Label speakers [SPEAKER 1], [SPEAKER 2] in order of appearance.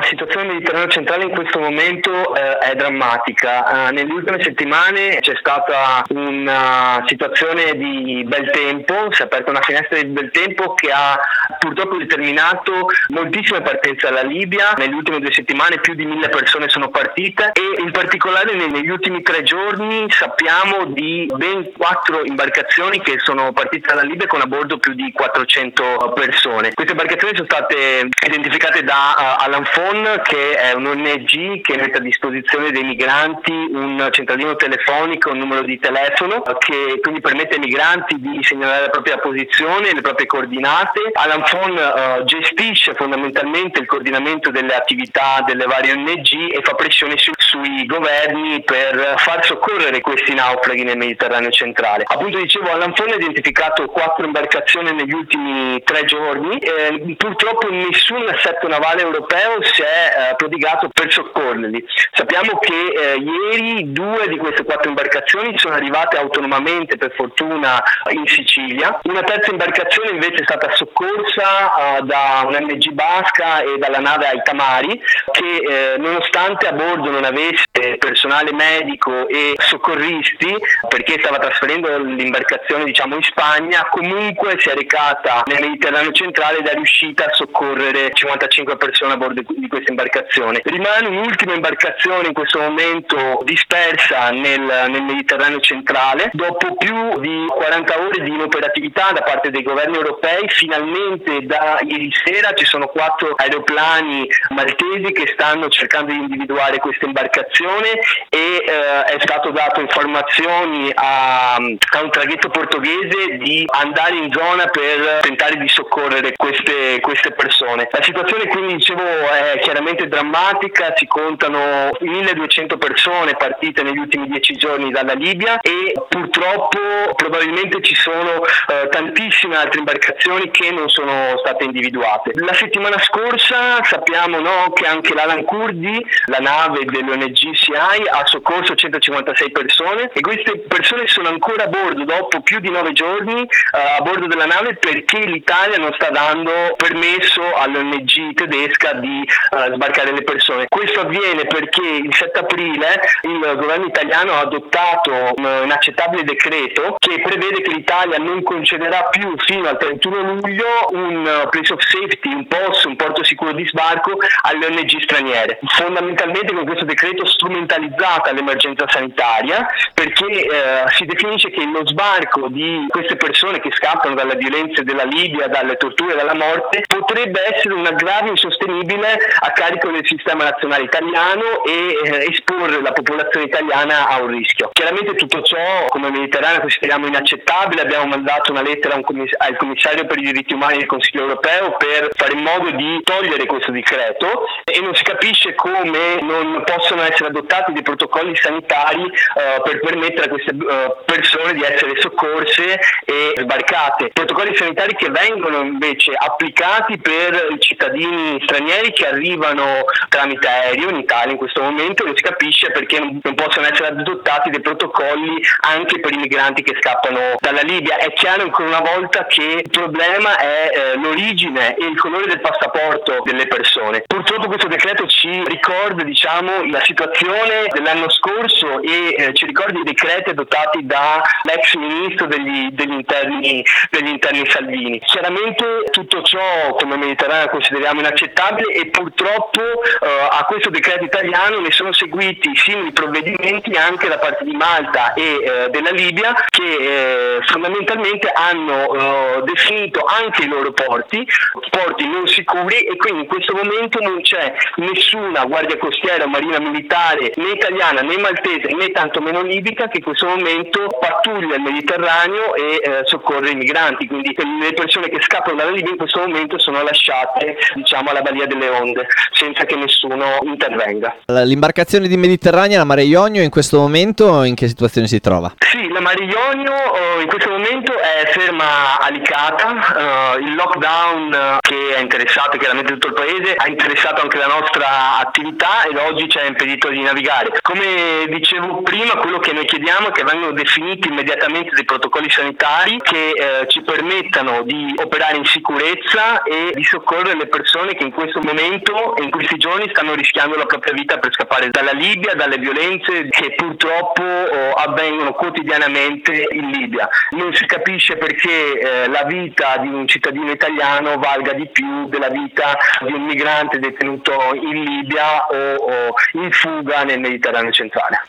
[SPEAKER 1] situazione del Mediterraneo centrale in questo momento è drammatica. Nelle ultime settimane c'è stata una situazione di bel tempo, si è aperta una finestra di bel tempo che ha purtroppo determinato moltissime partenze dalla Libia. Nelle ultime 2 settimane più di 1000 persone sono partite e in particolare negli ultimi 3 giorni sappiamo di ben 4 imbarcazioni che sono partite dalla Libia con a bordo più di 400 persone. Queste imbarcazioni sono state identificate da Alan Fon, che è un ONG che mette a disposizione dei migranti un centralino telefonico, un numero di telefono che quindi permette ai migranti di segnalare la propria posizione, le proprie coordinate. Alan Fon gestisce fondamentalmente il coordinamento delle attività delle varie ONG e fa pressione sui governi per far soccorrere questi naufraghi nel Mediterraneo centrale. Appunto dicevo, Alan Fon ha identificato 4 imbarcazioni negli ultimi 3 giorni. Purtroppo nessun assetto navale europeo si è prodigato per soccorrerli. Sappiamo che ieri 2 di queste 4 imbarcazioni sono arrivate autonomamente, per fortuna, in Sicilia. Una terza imbarcazione invece è stata soccorsa da un'ONG basca e dalla nave Aita Mari, che nonostante a bordo non avesse personale medico e soccorristi, perché stava trasferendo l'imbarcazione in Spagna, comunque si è recata nel Mediterraneo centrale ed è riuscita a soccorrere 55 persone a bordo di questa imbarcazione. Rimane un'ultima imbarcazione in questo momento dispersa nel Mediterraneo centrale. Dopo più di 40 ore di inoperatività da parte dei governi europei, finalmente da ieri sera ci sono 4 aeroplani maltesi che stanno cercando di individuare questa imbarcazione e è stato dato informazioni a un traghetto portoghese di andare in zona per tentare di soccorrere queste persone. La situazione quindi, dicevo, è chiaramente drammatica. Si contano 1200 persone partite negli ultimi 10 giorni dalla Libia e purtroppo probabilmente ci sono tantissime altre imbarcazioni che non sono state individuate. La settimana scorsa sappiamo che anche l'Alan Kurdi, la nave dell'ONG CI, ha soccorso 156 persone e queste persone sono ancora a bordo dopo più di 9 giorni a bordo della nave, perché l'Italia non sta dando permesso all'ONG tedesca di sbarcare le persone. Questo avviene perché il 7 aprile il governo italiano ha adottato un inaccettabile decreto che prevede che l'Italia non concederà più fino al 31 luglio un place of safety, un porto sicuro di sbarco alle ONG straniere. Fondamentalmente con questo decreto strumentalizzata l'emergenza sanitaria, perché si definisce che lo sbarco di queste persone che scappano dalle violenze della Libia, dalle torture e dalla morte potrebbe essere un aggravio insostenibile a carico del sistema nazionale italiano e esporre la popolazione italiana a un rischio. Chiaramente tutto ciò come Mediterraneo consideriamo inaccettabile. Abbiamo mandato una lettera al commissario per i diritti umani del Consiglio europeo per fare in modo di togliere questo decreto e non si capisce come non possono essere adottati dei protocolli sanitari per permettere a queste persone di essere soccorse e sbarcate. Protocolli sanitari che vengono invece applicati per i cittadini stranieri che arrivano tramite aereo in Italia in questo momento. Non si capisce perché non possono essere adottati dei protocolli anche per i migranti che scappano dalla Libia. È chiaro ancora una volta che il problema è l'origine e il colore del passaporto delle persone. Purtroppo questo decreto ci ricorda la situazione dell'anno scorso e ci ricorda i decreti adottati dall'ex ministro degli interni Salvini. Chiaramente tutto ciò come Mediterraneo consideriamo inaccettabile e purtroppo a questo decreto italiano ne sono seguiti simili provvedimenti anche da parte di Malta e della Libia, che fondamentalmente hanno definito anche i loro porti non sicuri, e quindi in questo momento non c'è nessuna guardia costiera o marina militare né italiana né maltese né tantomeno libica che in questo momento pattuglia il Mediterraneo e soccorre i migranti. Quindi le persone che scappano dalla Libia in questo momento sono lasciate alla balia delle onde senza che nessuno intervenga.
[SPEAKER 2] L'imbarcazione di Mediterranea, la Mare Jonio, in questo momento in che situazione si trova?
[SPEAKER 1] Sì, la Mare Jonio in questo momento è ferma a Licata. Il lockdown che ha interessato chiaramente tutto il paese ha interessato anche la nostra attività ed oggi c'è in impedito di navigare. Come dicevo prima, quello che noi chiediamo è che vengano definiti immediatamente dei protocolli sanitari che ci permettano di operare in sicurezza e di soccorrere le persone che in questo momento e in questi giorni stanno rischiando la propria vita per scappare dalla Libia, dalle violenze che purtroppo avvengono quotidianamente in Libia. Non si capisce perché la vita di un cittadino italiano valga di più della vita di un migrante detenuto in Libia o in fuga nel Mediterraneo centrale.